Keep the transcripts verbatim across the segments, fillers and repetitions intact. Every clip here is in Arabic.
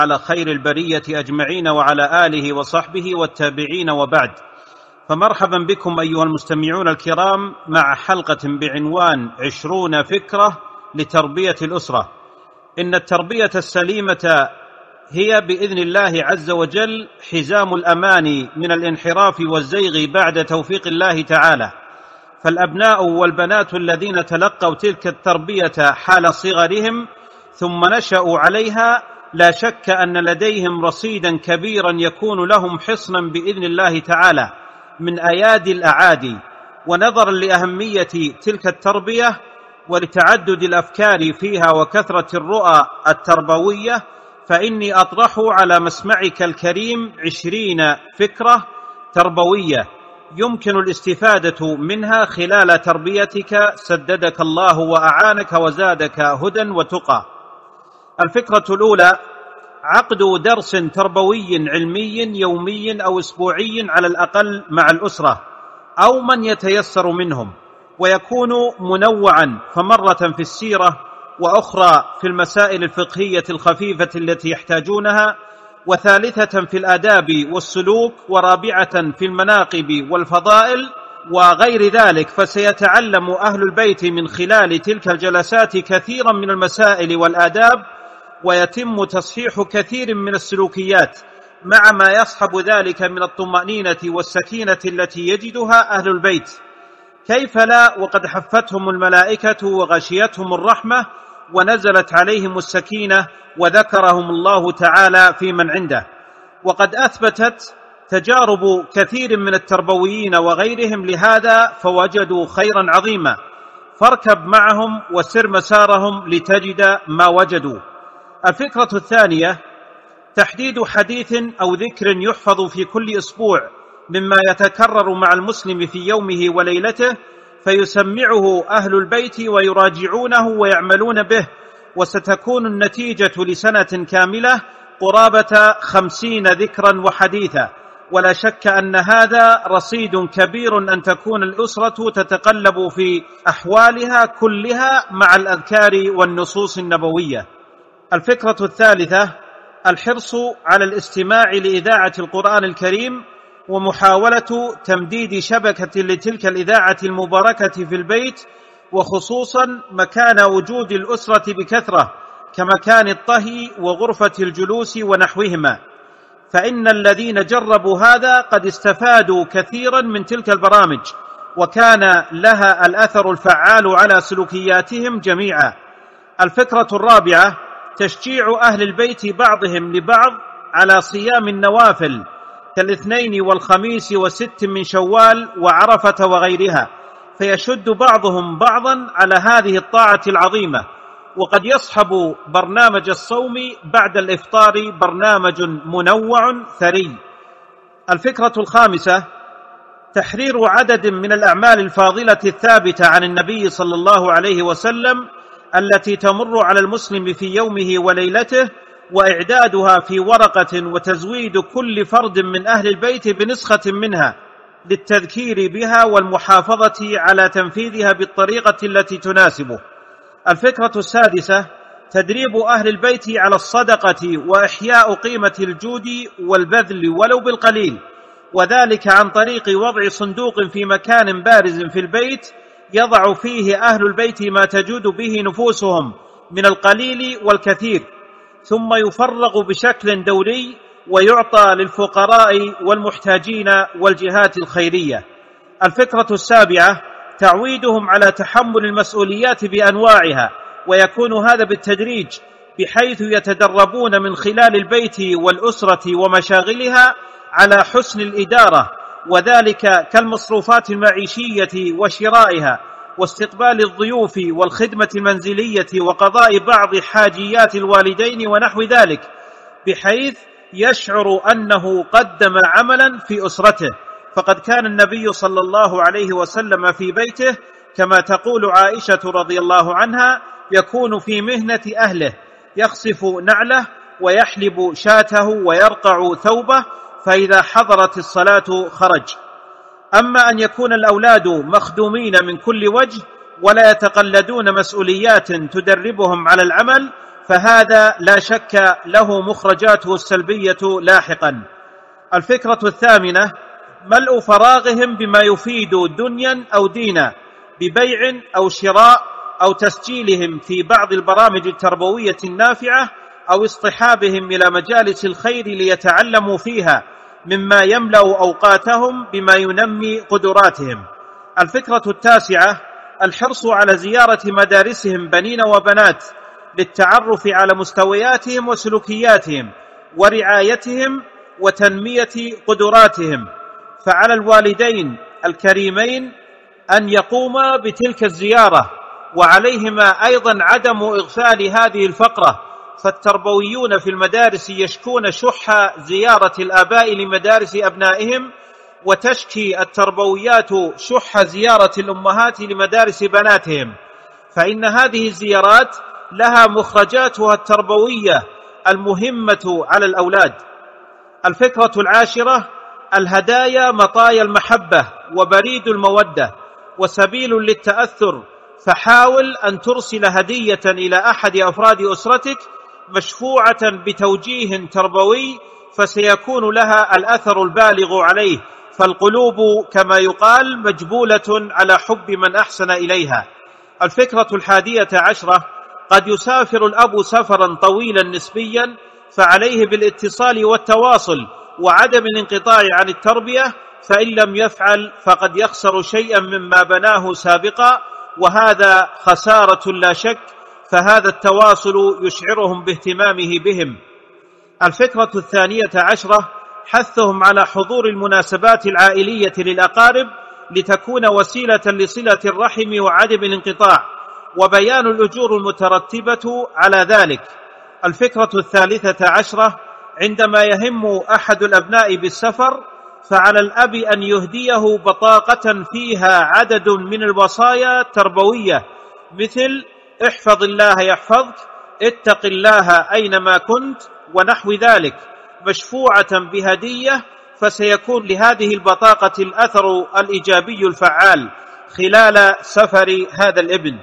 على خير البرية أجمعين وعلى آله وصحبه والتابعين، وبعد. فمرحبا بكم أيها المستمعون الكرام مع حلقة بعنوان عشرون فكرة لتربية الأسرة. إن التربية السليمة هي بإذن الله عز وجل حزام الأمان من الانحراف والزيغ بعد توفيق الله تعالى. فالأبناء والبنات الذين تلقوا تلك التربية حال صغرهم ثم نشأوا عليها لا شك أن لديهم رصيدا كبيرا يكون لهم حصنا بإذن الله تعالى من أيادي الأعادي. ونظرا لأهمية تلك التربية ولتعدد الأفكار فيها وكثرة الرؤى التربوية، فإني أطرح على مسمعك الكريم عشرين فكرة تربوية يمكن الاستفادة منها خلال تربيتك، سددك الله وأعانك وزادك هدى وتقى. الفكرة الأولى: عقد درس تربوي علمي يومي أو أسبوعي على الأقل مع الأسرة أو من يتيسر منهم، ويكون منوعا، فمرة في السيرة، وأخرى في المسائل الفقهية الخفيفة التي يحتاجونها، وثالثة في الآداب والسلوك، ورابعة في المناقب والفضائل وغير ذلك. فسيتعلم أهل البيت من خلال تلك الجلسات كثيرا من المسائل والآداب، ويتم تصحيح كثير من السلوكيات مع ما يصحب ذلك من الطمأنينة والسكينة التي يجدها أهل البيت. كيف لا وقد حفتهم الملائكة وغشيتهم الرحمة ونزلت عليهم السكينة وذكرهم الله تعالى في من عنده. وقد أثبتت تجارب كثير من التربويين وغيرهم لهذا فوجدوا خيرا عظيما، فاركب معهم وسر مسارهم لتجد ما وجدوا. الفكرة الثانية: تحديد حديث أو ذكر يحفظ في كل أسبوع مما يتكرر مع المسلم في يومه وليلته، فيسمعه أهل البيت ويراجعونه ويعملون به، وستكون النتيجة لسنة كاملة قرابة خمسين ذكرا وحديثا. ولا شك أن هذا رصيد كبير أن تكون الأسرة تتقلب في أحوالها كلها مع الأذكار والنصوص النبوية. الفكرة الثالثة: الحرص على الاستماع لإذاعة القرآن الكريم، ومحاولة تمديد شبكة لتلك الإذاعة المباركة في البيت، وخصوصا مكان وجود الأسرة بكثرة كمكان الطهي وغرفة الجلوس ونحوهما، فإن الذين جربوا هذا قد استفادوا كثيرا من تلك البرامج، وكان لها الأثر الفعال على سلوكياتهم جميعا. الفكرة الرابعة: تشجيع أهل البيت بعضهم لبعض على صيام النوافل كالاثنين والخميس وست من شوال وعرفة وغيرها، فيشد بعضهم بعضا على هذه الطاعة العظيمة. وقد يصحب برنامج الصوم بعد الإفطار برنامج منوع ثري. الفكرة الخامسة: تحرير عدد من الأعمال الفاضلة الثابتة عن النبي صلى الله عليه وسلم التي تمر على المسلم في يومه وليلته، وإعدادها في ورقة، وتزويد كل فرد من أهل البيت بنسخة منها للتذكير بها والمحافظة على تنفيذها بالطريقة التي تناسبه. الفكرة السادسة: تدريب أهل البيت على الصدقة وإحياء قيمة الجود والبذل ولو بالقليل، وذلك عن طريق وضع صندوق في مكان بارز في البيت يضع فيه أهل البيت ما تجود به نفوسهم من القليل والكثير، ثم يفرغ بشكل دوري ويعطى للفقراء والمحتاجين والجهات الخيرية. الفكرة السابعة: تعويدهم على تحمل المسؤوليات بأنواعها، ويكون هذا بالتدريج بحيث يتدربون من خلال البيت والأسرة ومشاغلها على حسن الإدارة، وذلك كالمصروفات المعيشية وشرائها، واستقبال الضيوف والخدمة المنزلية، وقضاء بعض حاجيات الوالدين ونحو ذلك، بحيث يشعر أنه قدم عملا في أسرته. فقد كان النبي صلى الله عليه وسلم في بيته كما تقول عائشة رضي الله عنها يكون في مهنة أهله، يخصف نعله ويحلب شاته ويرقع ثوبه، فإذا حضرت الصلاة خرج. أما أن يكون الأولاد مخدومين من كل وجه ولا يتقلدون مسؤوليات تدربهم على العمل، فهذا لا شك له مخرجاته السلبية لاحقا. الفكرة الثامنة: ملء فراغهم بما يفيد دنيا أو دينا ببيع أو شراء أو تسجيلهم في بعض البرامج التربوية النافعة أو اصطحابهم إلى مجالس الخير ليتعلموا فيها مما يملأ أوقاتهم بما ينمي قدراتهم. الفكرة التاسعة: الحرص على زيارة مدارسهم بنين وبنات للتعرف على مستوياتهم وسلوكياتهم ورعايتهم وتنمية قدراتهم، فعلى الوالدين الكريمين أن يقوما بتلك الزيارة، وعليهما أيضا عدم إغفال هذه الفقرة، فالتربويون في المدارس يشكون شح زيارة الآباء لمدارس أبنائهم، وتشكي التربويات شح زيارة الأمهات لمدارس بناتهم، فإن هذه الزيارات لها مخرجاتها التربوية المهمة على الأولاد. الفكرة العاشرة: الهدايا مطايا المحبة وبريد المودة وسبيل للتأثر، فحاول أن ترسل هدية إلى أحد أفراد أسرتك مشفوعة بتوجيه تربوي، فسيكون لها الأثر البالغ عليه، فالقلوب كما يقال مجبولة على حب من أحسن إليها. الفكرة الحادية عشرة: قد يسافر الأب سفرا طويلا نسبيا، فعليه بالاتصال والتواصل وعدم الانقطاع عن التربية، فإن لم يفعل فقد يخسر شيئا مما بناه سابقا، وهذا خسارة لا شك، فهذا التواصل يشعرهم باهتمامه بهم. الفكرة الثانية عشرة: حثهم على حضور المناسبات العائلية للأقارب لتكون وسيلة لصلة الرحم وعدم الانقطاع، وبيان الأجور المترتبة على ذلك. الفكرة الثالثة عشرة: عندما يهم أحد الأبناء بالسفر، فعلى الأب أن يهديه بطاقة فيها عدد من الوصايا التربوية، مثل: احفظ الله يحفظك، اتق الله أينما كنت، ونحو ذلك، مشفوعة بهدية، فسيكون لهذه البطاقة الأثر الإيجابي الفعال خلال سفر هذا الابن.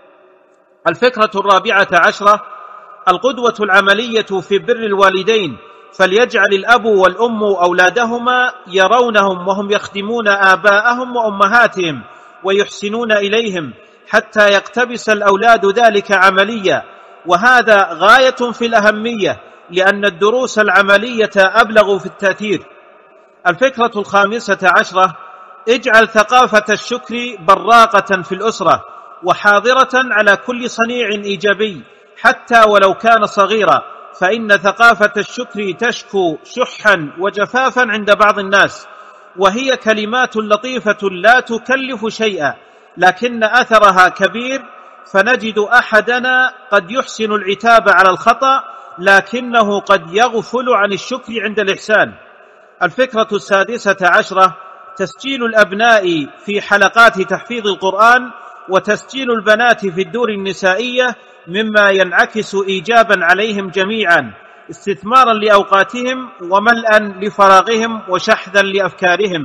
الفكرة الرابعة عشرة: القدوة العملية في بر الوالدين، فليجعل الأب والأم أولادهما يرونهم وهم يخدمون آباءهم وأمهاتهم ويحسنون إليهم، حتى يقتبس الأولاد ذلك عمليا، وهذا غاية في الأهمية، لأن الدروس العملية أبلغ في التأثير. الفكرة الخامسة عشرة: اجعل ثقافة الشكر براقة في الأسرة، وحاضرة على كل صنيع إيجابي حتى ولو كان صغيرا، فإن ثقافة الشكر تشكو شحا وجفافا عند بعض الناس، وهي كلمات لطيفة لا تكلف شيئا لكن أثرها كبير، فنجد أحدنا قد يحسن العتاب على الخطأ لكنه قد يغفل عن الشكر عند الإحسان. الفكرة السادسة عشرة: تسجيل الأبناء في حلقات تحفيظ القرآن، وتسجيل البنات في الدور النسائية، مما ينعكس إيجابا عليهم جميعا، استثمارا لأوقاتهم وملئا لفراغهم وشحذا لأفكارهم.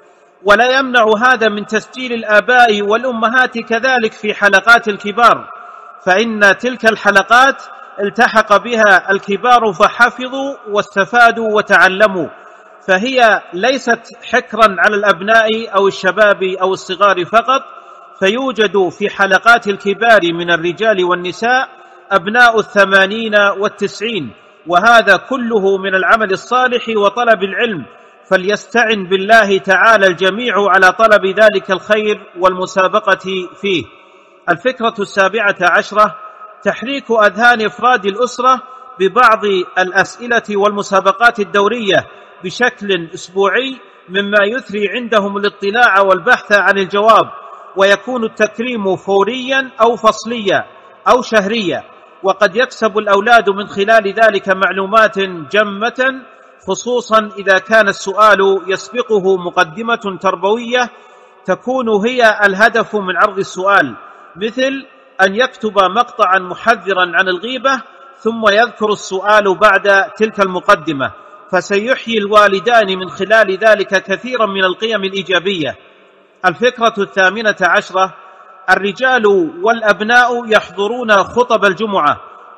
ولا يمنع هذا من تسجيل الآباء والأمهات كذلك في حلقات الكبار، فإن تلك الحلقات التحق بها الكبار فحفظوا واستفادوا وتعلموا، فهي ليست حكرا على الأبناء أو الشباب أو الصغار فقط، فيوجد في حلقات الكبار من الرجال والنساء أبناء الثمانين والتسعين، وهذا كله من العمل الصالح وطلب العلم، فليستعن بالله تعالى الجميع على طلب ذلك الخير والمسابقة فيه. الفكرة السابعة عشرة: تحريك أذهان أفراد الأسرة ببعض الأسئلة والمسابقات الدورية بشكل أسبوعي، مما يثري عندهم الاطلاع والبحث عن الجواب، ويكون التكريم فوريا أو فصليا أو شهريا، وقد يكسب الأولاد من خلال ذلك معلومات جمة، خصوصا إذا كان السؤال يسبقه مقدمة تربوية تكون هي الهدف من عرض السؤال، مثل أن يكتب مقطعا محذرا عن الغيبة ثم يذكر السؤال بعد تلك المقدمة، فسيحيي الوالدان من خلال ذلك كثيرا من القيم الإيجابية. الفكرة الثامنة عشرة: الرجال والأبناء يحضرون خطب الجمعة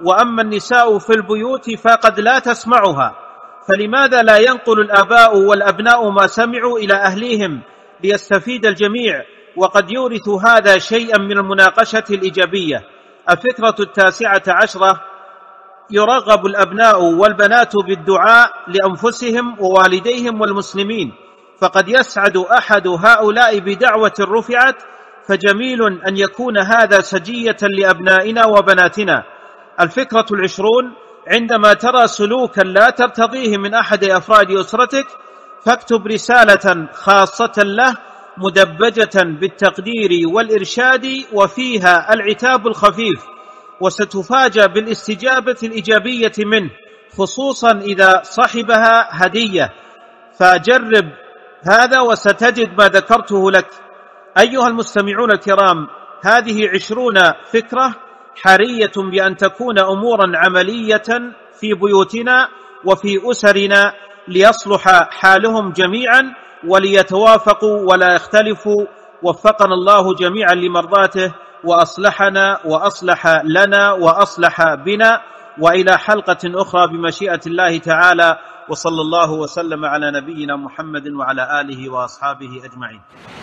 وأما النساء في البيوت فقد لا تسمعها، فلماذا لا ينقل الآباء والأبناء ما سمعوا إلى أهليهم ليستفيد الجميع؟ وقد يورث هذا شيئا من المناقشة الإيجابية. الفكرة التاسعة عشرة: يرغب الأبناء والبنات بالدعاء لأنفسهم ووالديهم والمسلمين، فقد يسعد أحد هؤلاء بدعوة رفعت، فجميل أن يكون هذا سجية لأبنائنا وبناتنا. الفكرة العشرون: عندما ترى سلوكا لا ترتضيه من أحد أفراد أسرتك فاكتب رسالة خاصة له مدبجة بالتقدير والإرشاد وفيها العتاب الخفيف، وستفاجأ بالاستجابة الإيجابية منه، خصوصا إذا صحبها هدية. فجرب هذا وستجد ما ذكرته لك. أيها المستمعون الكرام، هذه عشرون فكرة حرية بأن تكون أمورا عملية في بيوتنا وفي أسرنا ليصلح حالهم جميعا وليتوافقوا ولا يختلفوا. وفقنا الله جميعا لمرضاته، وأصلحنا وأصلح لنا وأصلح بنا. وإلى حلقة أخرى بمشيئة الله تعالى، وصلى الله وسلم على نبينا محمد وعلى آله وأصحابه أجمعين.